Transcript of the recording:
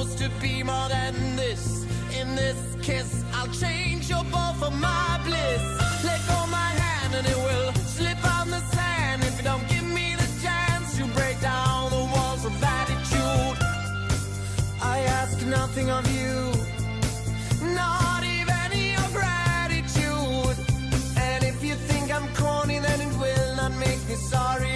supposed to be more than this. In this kiss, I'll change your ball for my bliss. Let go my hand and it will slip on the sand. If you don't give me the chance to break down the walls of attitude. I ask nothing of you, not even your gratitude. And if you think I'm corny, then it will not make me sorry.